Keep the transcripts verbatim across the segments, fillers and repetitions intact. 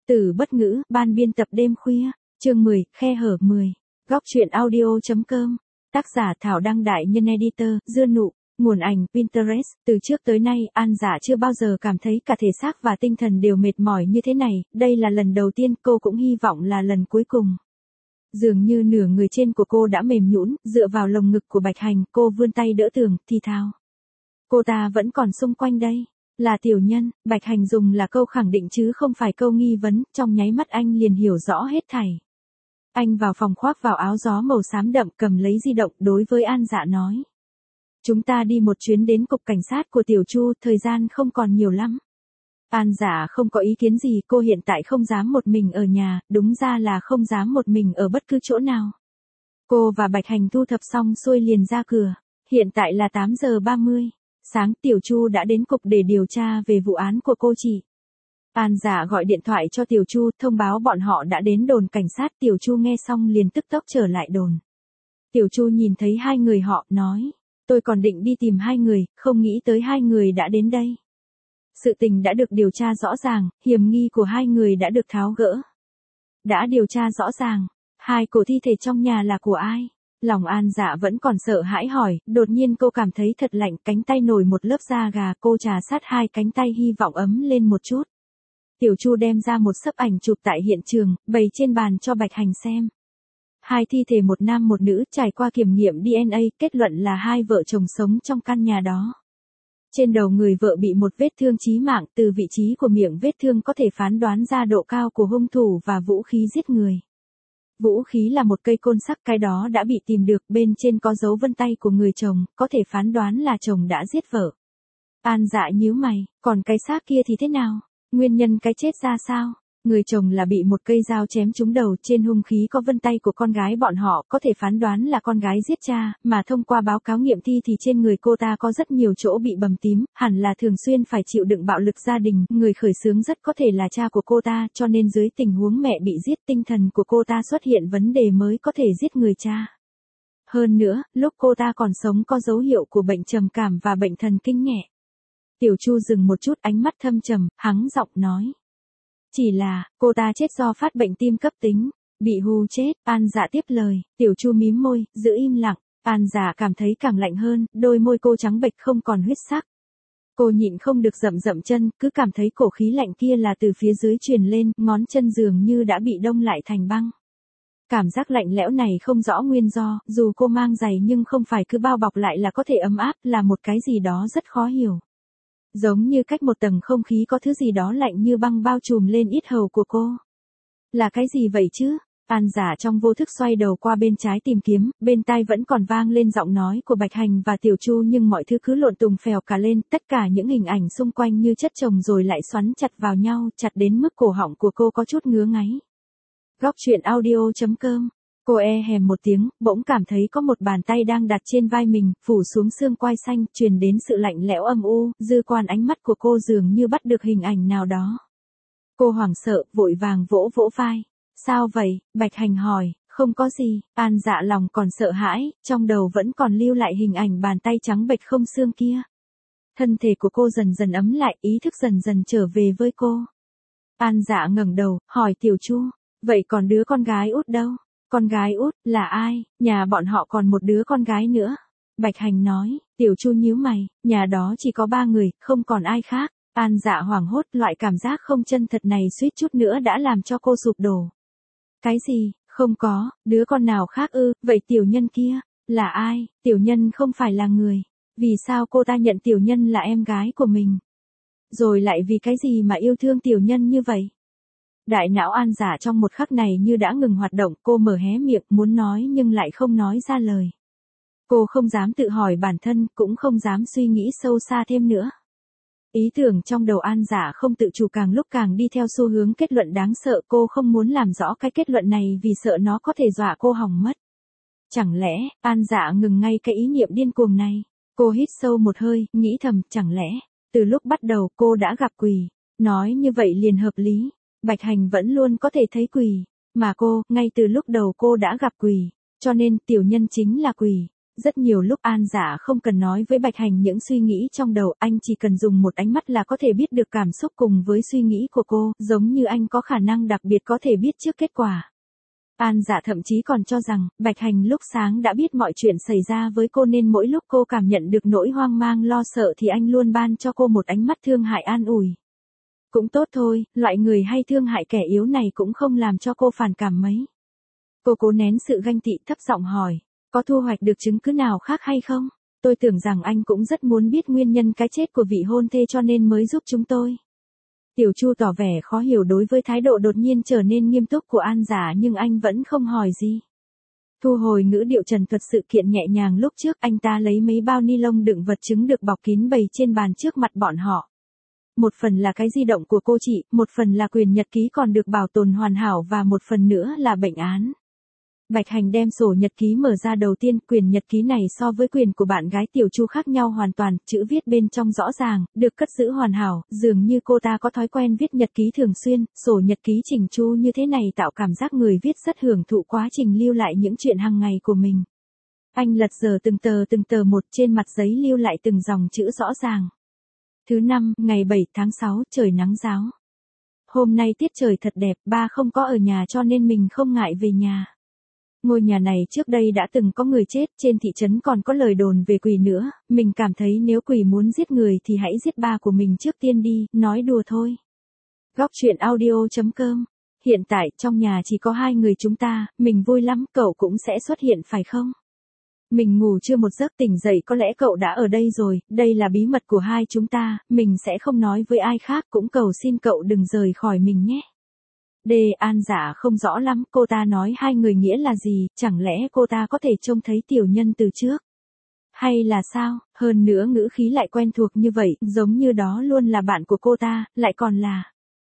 Từ bất ngữ, ban biên tập đêm khuya, chương mười, khe hở mười. Góc truyện audio.com. Tác giả Thảo Đăng Đại Nhân Editor, Dưa Nụ. Nguồn ảnh, Pinterest. Từ trước tới nay, An Dạ chưa bao giờ cảm thấy cả thể xác và tinh thần đều mệt mỏi như thế này, đây là lần đầu tiên, cô cũng hy vọng là lần cuối cùng. Dường như nửa người trên của cô đã mềm nhũn, dựa vào lồng ngực của Bạch Hành, cô vươn tay đỡ tường, thì thào. Cô ta vẫn còn xung quanh đây. Là tiểu nhân, Bạch Hành dùng là câu khẳng định chứ không phải câu nghi vấn, trong nháy mắt anh liền hiểu rõ hết thảy. Anh vào phòng khoác vào áo gió màu xám đậm, cầm lấy di động, đối với An Dạ nói. Chúng ta đi một chuyến đến cục cảnh sát của Tiểu Chu, thời gian không còn nhiều lắm. An Dạ không có ý kiến gì, cô hiện tại không dám một mình ở nhà, đúng ra là không dám một mình ở bất cứ chỗ nào. Cô và Bạch Hành thu thập xong xuôi liền ra cửa, hiện tại là tám giờ ba mươi. Sáng, Tiểu Chu đã đến cục để điều tra về vụ án của cô chị. An Dạ gọi điện thoại cho Tiểu Chu, thông báo bọn họ đã đến đồn cảnh sát. Tiểu Chu nghe xong liền tức tốc trở lại đồn. Tiểu Chu nhìn thấy hai người họ, nói. Tôi còn định đi tìm hai người, không nghĩ tới hai người đã đến đây. Sự tình đã được điều tra rõ ràng, hiểm nghi của hai người đã được tháo gỡ. Đã điều tra rõ ràng, hai cổ thi thể trong nhà là của ai? Lòng An Dạ vẫn còn sợ hãi hỏi, đột nhiên cô cảm thấy thật lạnh, cánh tay nổi một lớp da gà, cô trà sát hai cánh tay hy vọng ấm lên một chút. Tiểu Chu đem ra một xấp ảnh chụp tại hiện trường, bày trên bàn cho Bạch Hành xem. Hai thi thể một nam một nữ trải qua kiểm nghiệm đê en a, kết luận là hai vợ chồng sống trong căn nhà đó. Trên đầu người vợ bị một vết thương chí mạng, từ vị trí của miệng vết thương có thể phán đoán ra độ cao của hung thủ và vũ khí giết người. Vũ khí là một cây côn sắc, cái đó đã bị tìm được, bên trên có dấu vân tay của người chồng, có thể phán đoán là chồng đã giết vợ. An Dạ nhíu mày, còn cái xác kia thì thế nào? Nguyên nhân cái chết ra sao? Người chồng là bị một cây dao chém trúng đầu, trên hung khí có vân tay của con gái bọn họ, có thể phán đoán là con gái giết cha, mà thông qua báo cáo nghiệm thi thì trên người cô ta có rất nhiều chỗ bị bầm tím, hẳn là thường xuyên phải chịu đựng bạo lực gia đình, người khởi xướng rất có thể là cha của cô ta, cho nên dưới tình huống mẹ bị giết, tinh thần của cô ta xuất hiện vấn đề mới có thể giết người cha. Hơn nữa, lúc cô ta còn sống có dấu hiệu của bệnh trầm cảm và bệnh thần kinh nhẹ. Tiểu Chu dừng một chút, ánh mắt thâm trầm, hắng giọng nói. Chỉ là, cô ta chết do phát bệnh tim cấp tính, bị hù chết. An Dạ tiếp lời, Tiểu Chu mím môi, giữ im lặng. An Dạ cảm thấy càng lạnh hơn, đôi môi cô trắng bệch không còn huyết sắc. Cô nhịn không được dậm dậm chân, cứ cảm thấy cổ khí lạnh kia là từ phía dưới truyền lên, ngón chân dường như đã bị đông lại thành băng. Cảm giác lạnh lẽo này không rõ nguyên do, dù cô mang giày nhưng không phải cứ bao bọc lại là có thể ấm áp, là một cái gì đó rất khó hiểu. Giống như cách một tầng không khí có thứ gì đó lạnh như băng bao trùm lên yết hầu của cô. Là cái gì vậy chứ? An Dạ trong vô thức xoay đầu qua bên trái tìm kiếm, bên tai vẫn còn vang lên giọng nói của Bạch Hành và Tiểu Chu, nhưng mọi thứ cứ lộn tùng phèo cả lên, tất cả những hình ảnh xung quanh như chất chồng rồi lại xoắn chặt vào nhau, chặt đến mức cổ họng của cô có chút ngứa ngáy. Góc truyện audio.com. Cô e hèm một tiếng, bỗng cảm thấy có một bàn tay đang đặt trên vai mình, phủ xuống xương quai xanh, truyền đến sự lạnh lẽo âm u, dư quan ánh mắt của cô dường như bắt được hình ảnh nào đó. Cô hoảng sợ, vội vàng vỗ vỗ vai. Sao vậy? Bạch Hành hỏi. Không có gì. An Dạ lòng còn sợ hãi, trong đầu vẫn còn lưu lại hình ảnh bàn tay trắng bệch không xương kia. Thân thể của cô dần dần ấm lại, ý thức dần dần trở về với cô. An Dạ ngẩng đầu, hỏi Tiểu Chu, vậy còn đứa con gái út đâu? Con gái út, là ai? Nhà bọn họ còn một đứa con gái nữa. Bạch Hành nói. Tiểu Chu nhíu mày, nhà đó chỉ có ba người, không còn ai khác. An Dạ hoảng hốt, loại cảm giác không chân thật này suýt chút nữa đã làm cho cô sụp đổ. Cái gì? Không có, đứa con nào khác ư? Vậy tiểu nhân kia, là ai? Tiểu nhân không phải là người. Vì sao cô ta nhận tiểu nhân là em gái của mình? Rồi lại vì cái gì mà yêu thương tiểu nhân như vậy? Đại não An Dạ trong một khắc này như đã ngừng hoạt động, cô mở hé miệng muốn nói nhưng lại không nói ra lời. Cô không dám tự hỏi bản thân, cũng không dám suy nghĩ sâu xa thêm nữa. Ý tưởng trong đầu An Dạ không tự chủ càng lúc càng đi theo xu hướng kết luận đáng sợ, cô không muốn làm rõ cái kết luận này vì sợ nó có thể dọa cô hỏng mất. Chẳng lẽ, An Dạ ngừng ngay cái ý niệm điên cuồng này? Cô hít sâu một hơi, nghĩ thầm, chẳng lẽ, từ lúc bắt đầu cô đã gặp quỷ? Nói như vậy liền hợp lý. Bạch Hành vẫn luôn có thể thấy quỷ, mà cô, ngay từ lúc đầu cô đã gặp quỷ, cho nên tiểu nhân chính là quỷ. rất nhiều lúc An Dạ không cần nói với Bạch Hành những suy nghĩ trong đầu, anh chỉ cần dùng một ánh mắt là có thể biết được cảm xúc cùng với suy nghĩ của cô, giống như anh có khả năng đặc biệt có thể biết trước kết quả. An Dạ thậm chí còn cho rằng, Bạch Hành lúc sáng đã biết mọi chuyện xảy ra với cô nên mỗi lúc cô cảm nhận được nỗi hoang mang lo sợ thì anh luôn ban cho cô một ánh mắt thương hại an ủi. Cũng tốt thôi, loại người hay thương hại kẻ yếu này cũng không làm cho cô phản cảm mấy. Cô cố nén sự ganh tị thấp giọng hỏi, có thu hoạch được chứng cứ nào khác hay không? Tôi tưởng rằng anh cũng rất muốn biết nguyên nhân cái chết của vị hôn thê cho nên mới giúp chúng tôi. Tiểu Chu tỏ vẻ khó hiểu đối với thái độ đột nhiên trở nên nghiêm túc của An Dạ nhưng anh vẫn không hỏi gì. Thu hồi ngữ điệu trần thuật sự kiện nhẹ nhàng lúc trước, anh ta lấy mấy bao ni lông đựng vật chứng được bọc kín bày trên bàn trước mặt bọn họ. Một phần là cái di động của cô chị, một phần là quyền nhật ký còn được bảo tồn hoàn hảo và một phần nữa là bệnh án. Bạch Hành đem sổ nhật ký mở ra đầu tiên, quyền nhật ký này so với quyền của bạn gái Tiểu Chu khác nhau hoàn toàn, chữ viết bên trong rõ ràng, được cất giữ hoàn hảo, dường như cô ta có thói quen viết nhật ký thường xuyên, sổ nhật ký chỉnh chu như thế này tạo cảm giác người viết rất hưởng thụ quá trình lưu lại những chuyện hàng ngày của mình. Anh lật dở từng tờ từng tờ một trên mặt giấy lưu lại từng dòng chữ rõ ràng. Thứ năm, ngày bảy tháng sáu, trời nắng ráo. Hôm nay tiết trời thật đẹp, ba không có ở nhà cho nên mình không ngại về nhà. Ngôi nhà này trước đây đã từng có người chết, trên thị trấn còn có lời đồn về quỷ nữa, mình cảm thấy nếu quỷ muốn giết người thì hãy giết ba của mình trước tiên đi, nói đùa thôi. Góc truyện audio chấm com. Hiện tại trong nhà chỉ có hai người chúng ta, mình vui lắm, cậu cũng sẽ xuất hiện phải không? Mình ngủ chưa một giấc tỉnh dậy có lẽ cậu đã ở đây rồi, đây là bí mật của hai chúng ta, mình sẽ không nói với ai khác, cũng cầu xin cậu đừng rời khỏi mình nhé. Đê An Dạ không rõ lắm, cô ta nói hai người nghĩa là gì, chẳng lẽ cô ta có thể trông thấy tiểu nhân từ trước? Hay là sao, hơn nữa ngữ khí lại quen thuộc như vậy, giống như đó luôn là bạn của cô ta, lại còn là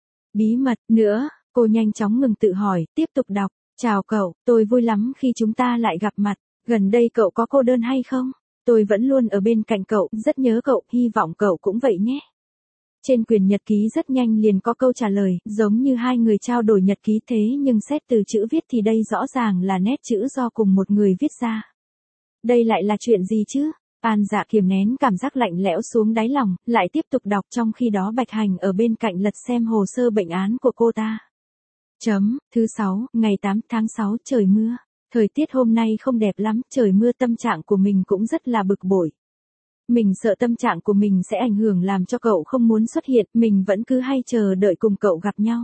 bí mật nữa, cô nhanh chóng ngừng tự hỏi, tiếp tục đọc, chào cậu, tôi vui lắm khi chúng ta lại gặp mặt, gần đây cậu có cô đơn hay không? Tôi vẫn luôn ở bên cạnh cậu, rất nhớ cậu, hy vọng cậu cũng vậy nhé. Trên quyền nhật ký rất nhanh liền có câu trả lời, giống như hai người trao đổi nhật ký thế nhưng xét từ chữ viết thì đây rõ ràng là nét chữ do cùng một người viết ra. Đây lại là chuyện gì chứ? An Dạ kiềm nén cảm giác lạnh lẽo xuống đáy lòng, lại tiếp tục đọc trong khi đó Bạch Hành ở bên cạnh lật xem hồ sơ bệnh án của cô ta. Chấm, thứ sáu, ngày tám tháng sáu, trời mưa. Thời tiết hôm nay không đẹp lắm, trời mưa tâm trạng của mình cũng rất là bực bội. Mình sợ tâm trạng của mình sẽ ảnh hưởng làm cho cậu không muốn xuất hiện, mình vẫn cứ hay chờ đợi cùng cậu gặp nhau.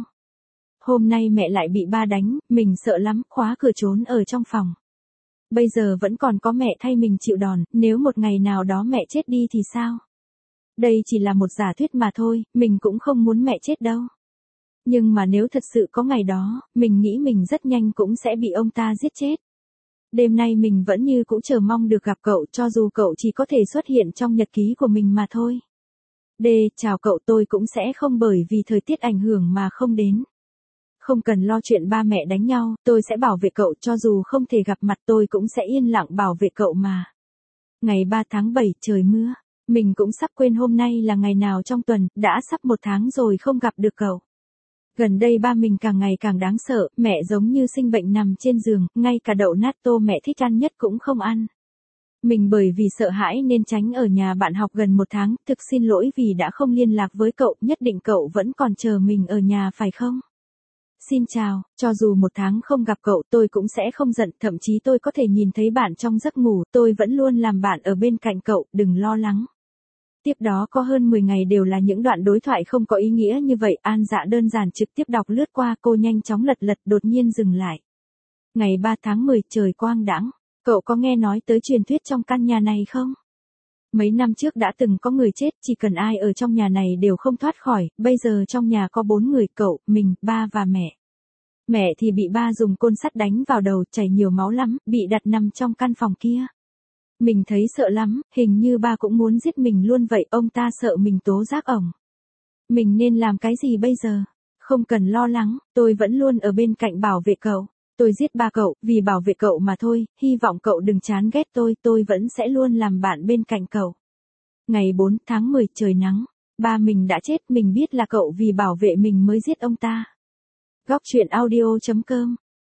Hôm nay mẹ lại bị ba đánh, mình sợ lắm, khóa cửa trốn ở trong phòng. Bây giờ vẫn còn có mẹ thay mình chịu đòn, nếu một ngày nào đó mẹ chết đi thì sao? Đây chỉ là một giả thuyết mà thôi, mình cũng không muốn mẹ chết đâu. Nhưng mà nếu thật sự có ngày đó, mình nghĩ mình rất nhanh cũng sẽ bị ông ta giết chết. Đêm nay mình vẫn như cũ chờ mong được gặp cậu cho dù cậu chỉ có thể xuất hiện trong nhật ký của mình mà thôi. D. Chào cậu, tôi cũng sẽ không bởi vì thời tiết ảnh hưởng mà không đến. Không cần lo chuyện ba mẹ đánh nhau, tôi sẽ bảo vệ cậu cho dù không thể gặp mặt tôi cũng sẽ yên lặng bảo vệ cậu mà. Ngày ba tháng bảy, trời mưa. Mình cũng sắp quên hôm nay là ngày nào trong tuần, đã sắp một tháng rồi không gặp được cậu. Gần đây ba mình càng ngày càng đáng sợ, mẹ giống như sinh bệnh nằm trên giường, ngay cả đậu nát tô mẹ thích ăn nhất cũng không ăn. Mình bởi vì sợ hãi nên tránh ở nhà bạn học gần một tháng, thực xin lỗi vì đã không liên lạc với cậu, nhất định cậu vẫn còn chờ mình ở nhà phải không? Xin chào, cho dù một tháng không gặp cậu tôi cũng sẽ không giận, thậm chí tôi có thể nhìn thấy bạn trong giấc ngủ, tôi vẫn luôn làm bạn ở bên cạnh cậu, đừng lo lắng. Tiếp đó có hơn mười ngày đều là những đoạn đối thoại không có ý nghĩa như vậy, An Dạ đơn giản trực tiếp đọc lướt qua, cô nhanh chóng lật lật đột nhiên dừng lại. Ngày ba tháng mười, trời quang đãng, cậu có nghe nói tới truyền thuyết trong căn nhà này không? Mấy năm trước đã từng có người chết, chỉ cần ai ở trong nhà này đều không thoát khỏi, bây giờ trong nhà có bốn người, cậu, mình, ba và mẹ. Mẹ thì bị ba dùng côn sắt đánh vào đầu, chảy nhiều máu lắm, bị đặt nằm trong căn phòng kia. Mình thấy sợ lắm, hình như ba cũng muốn giết mình luôn vậy, ông ta sợ mình tố giác ổng. Mình nên làm cái gì bây giờ? Không cần lo lắng, tôi vẫn luôn ở bên cạnh bảo vệ cậu. Tôi giết ba cậu, vì bảo vệ cậu mà thôi, hy vọng cậu đừng chán ghét tôi, tôi vẫn sẽ luôn làm bạn bên cạnh cậu. Ngày bốn tháng mười, trời nắng. Ba mình đã chết, mình biết là cậu vì bảo vệ mình mới giết ông ta. Góc truyện audio chấm com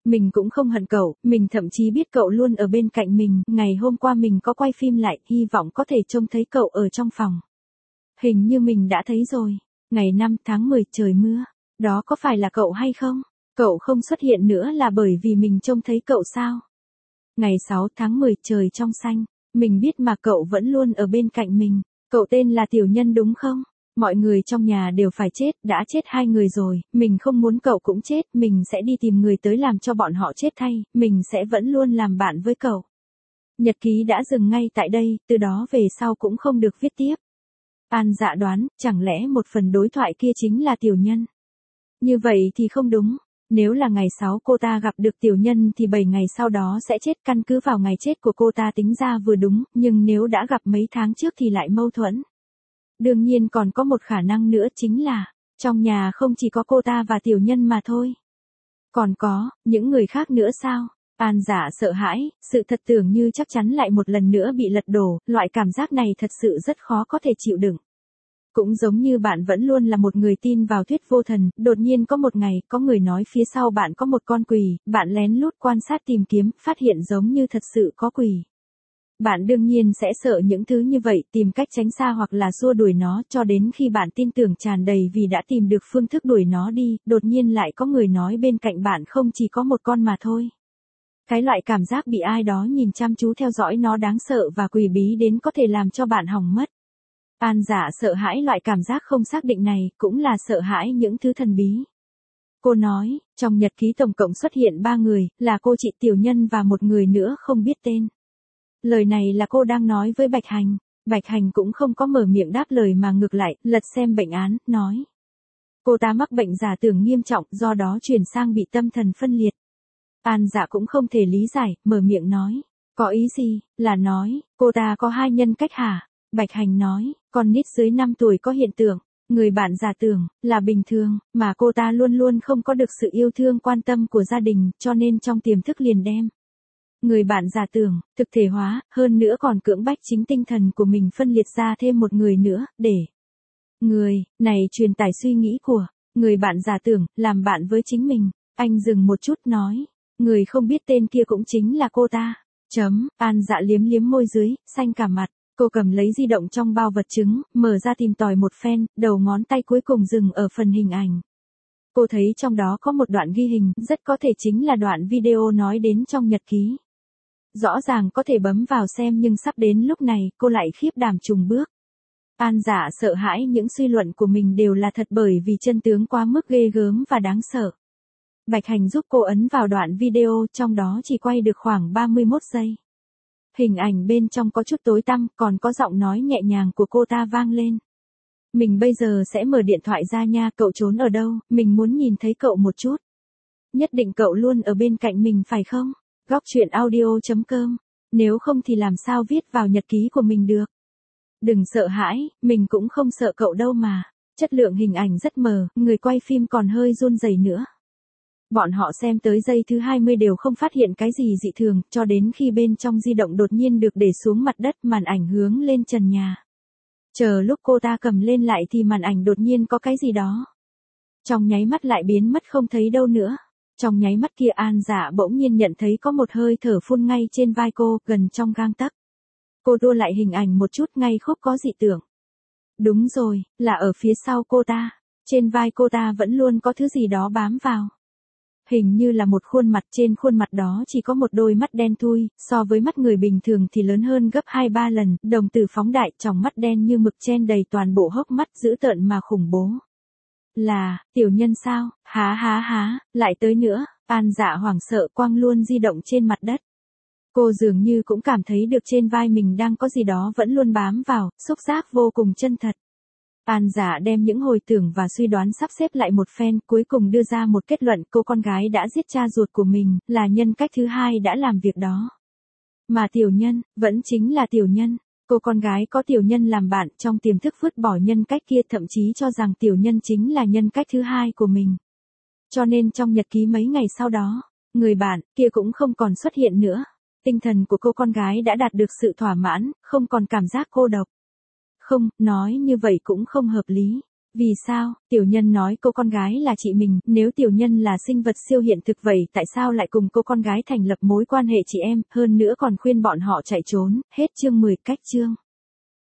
Mình cũng không hận cậu, mình thậm chí biết cậu luôn ở bên cạnh mình, ngày hôm qua mình có quay phim lại, hy vọng có thể trông thấy cậu ở trong phòng. Hình như mình đã thấy rồi. Ngày năm tháng mười trời mưa. Đó có phải là cậu hay không? Cậu không xuất hiện nữa là bởi vì mình trông thấy cậu sao? Ngày sáu tháng mười trời trong xanh. Mình biết mà cậu vẫn luôn ở bên cạnh mình. Cậu tên là Tiểu Nhân đúng không? Mọi người trong nhà đều phải chết, đã chết hai người rồi, mình không muốn cậu cũng chết, mình sẽ đi tìm người tới làm cho bọn họ chết thay, mình sẽ vẫn luôn làm bạn với cậu. Nhật ký đã dừng ngay tại đây, từ đó về sau cũng không được viết tiếp. An Dạ đoán, chẳng lẽ một phần đối thoại kia chính là Tiểu Nhân? Như vậy thì không đúng. Nếu là ngày sáu cô ta gặp được Tiểu Nhân thì bảy ngày sau đó sẽ chết, căn cứ vào ngày chết của cô ta tính ra vừa đúng, nhưng nếu đã gặp mấy tháng trước thì lại mâu thuẫn. Đương nhiên còn có một khả năng nữa chính là, trong nhà không chỉ có cô ta và Tiểu Nhân mà thôi. Còn có, những người khác nữa sao? An Dạ sợ hãi, sự thật tưởng như chắc chắn lại một lần nữa bị lật đổ, loại cảm giác này thật sự rất khó có thể chịu đựng. Cũng giống như bạn vẫn luôn là một người tin vào thuyết vô thần, đột nhiên có một ngày, có người nói phía sau bạn có một con quỷ, bạn lén lút quan sát tìm kiếm, phát hiện giống như thật sự có quỷ. Bạn đương nhiên sẽ sợ những thứ như vậy, tìm cách tránh xa hoặc là xua đuổi nó, cho đến khi bạn tin tưởng tràn đầy vì đã tìm được phương thức đuổi nó đi, đột nhiên lại có người nói bên cạnh bạn không chỉ có một con mà thôi. Cái loại cảm giác bị ai đó nhìn chăm chú theo dõi nó đáng sợ và quỷ bí đến có thể làm cho bạn hỏng mất. An Dạ sợ hãi loại cảm giác không xác định này, cũng là sợ hãi những thứ thần bí. Cô nói, trong nhật ký tổng cộng xuất hiện ba người, là cô chị Tiểu Nhân và một người nữa không biết tên. Lời này là cô đang nói với Bạch Hành. Bạch Hành cũng không có mở miệng đáp lời mà ngược lại, lật xem bệnh án, nói. Cô ta mắc bệnh giả tưởng nghiêm trọng, do đó chuyển sang bị tâm thần phân liệt. An Dạ cũng không thể lý giải, mở miệng nói. Có ý gì, là nói, cô ta có hai nhân cách hả? Bạch Hành nói, con nít dưới năm tuổi có hiện tượng, người bạn giả tưởng, là bình thường, mà cô ta luôn luôn không có được sự yêu thương quan tâm của gia đình, cho nên trong tiềm thức liền đem. Người bạn giả tưởng, thực thể hóa, hơn nữa còn cưỡng bách chính tinh thần của mình phân liệt ra thêm một người nữa, để người này truyền tải suy nghĩ của người bạn giả tưởng, làm bạn với chính mình. Anh dừng một chút nói, người không biết tên kia cũng chính là cô ta. Chấm, An Dạ liếm liếm môi dưới, xanh cả mặt. Cô cầm lấy di động trong bao vật chứng, mở ra tìm tòi một phen, đầu ngón tay cuối cùng dừng ở phần hình ảnh. Cô thấy trong đó có một đoạn ghi hình, rất có thể chính là đoạn video nói đến trong nhật ký. Rõ ràng có thể bấm vào xem nhưng sắp đến lúc này, cô lại khiếp đảm trùng bước. An Dạ sợ hãi những suy luận của mình đều là thật bởi vì chân tướng quá mức ghê gớm và đáng sợ. Bạch Hành giúp cô ấn vào đoạn video, trong đó chỉ quay được khoảng ba mươi mốt giây. Hình ảnh bên trong có chút tối tăm, còn có giọng nói nhẹ nhàng của cô ta vang lên. Mình bây giờ sẽ mở điện thoại ra nha, cậu trốn ở đâu, mình muốn nhìn thấy cậu một chút. Nhất định cậu luôn ở bên cạnh mình phải không? Góc truyện audio chấm com. Nếu không thì làm sao viết vào nhật ký của mình được? Đừng sợ hãi, mình cũng không sợ cậu đâu mà. Chất lượng hình ảnh rất mờ, người quay phim còn hơi run rẩy nữa. Bọn họ xem tới giây thứ hai mươi đều không phát hiện cái gì dị thường, cho đến khi bên trong di động đột nhiên được để xuống mặt đất, màn ảnh hướng lên trần nhà. Chờ lúc cô ta cầm lên lại thì màn ảnh đột nhiên có cái gì đó. Trong nháy mắt lại biến mất không thấy đâu nữa. Trong nháy mắt kia An Dạ bỗng nhiên nhận thấy có một hơi thở phun ngay trên vai cô, gần trong gang tấc. Cô đua lại hình ảnh một chút, ngay khúc có dị tưởng. Đúng rồi, là ở phía sau cô ta. Trên vai cô ta vẫn luôn có thứ gì đó bám vào. Hình như là một khuôn mặt, trên khuôn mặt đó chỉ có một đôi mắt đen thui, so với mắt người bình thường thì lớn hơn gấp hai ba lần, đồng tử phóng đại, tròng mắt đen như mực chen đầy toàn bộ hốc mắt dữ tợn mà khủng bố. Là, Tiểu Nhân sao, há há há, lại tới nữa, An Dạ hoảng sợ quăng luôn di động trên mặt đất. Cô dường như cũng cảm thấy được trên vai mình đang có gì đó vẫn luôn bám vào, xúc giác vô cùng chân thật. An Dạ đem những hồi tưởng và suy đoán sắp xếp lại một phen, cuối cùng đưa ra một kết luận, cô con gái đã giết cha ruột của mình, là nhân cách thứ hai đã làm việc đó. Mà Tiểu Nhân, vẫn chính là Tiểu Nhân. Cô con gái có Tiểu Nhân làm bạn, trong tiềm thức vứt bỏ nhân cách kia, thậm chí cho rằng Tiểu Nhân chính là nhân cách thứ hai của mình. Cho nên trong nhật ký mấy ngày sau đó, người bạn kia cũng không còn xuất hiện nữa. Tinh thần của cô con gái đã đạt được sự thỏa mãn, không còn cảm giác cô độc. Không, nói như vậy cũng không hợp lý. Vì sao? Tiểu nhân nói cô con gái là chị mình, nếu tiểu nhân là sinh vật siêu hiện thực vậy tại sao lại cùng cô con gái thành lập mối quan hệ chị em, hơn nữa còn khuyên bọn họ chạy trốn, hết chương mười cách chương.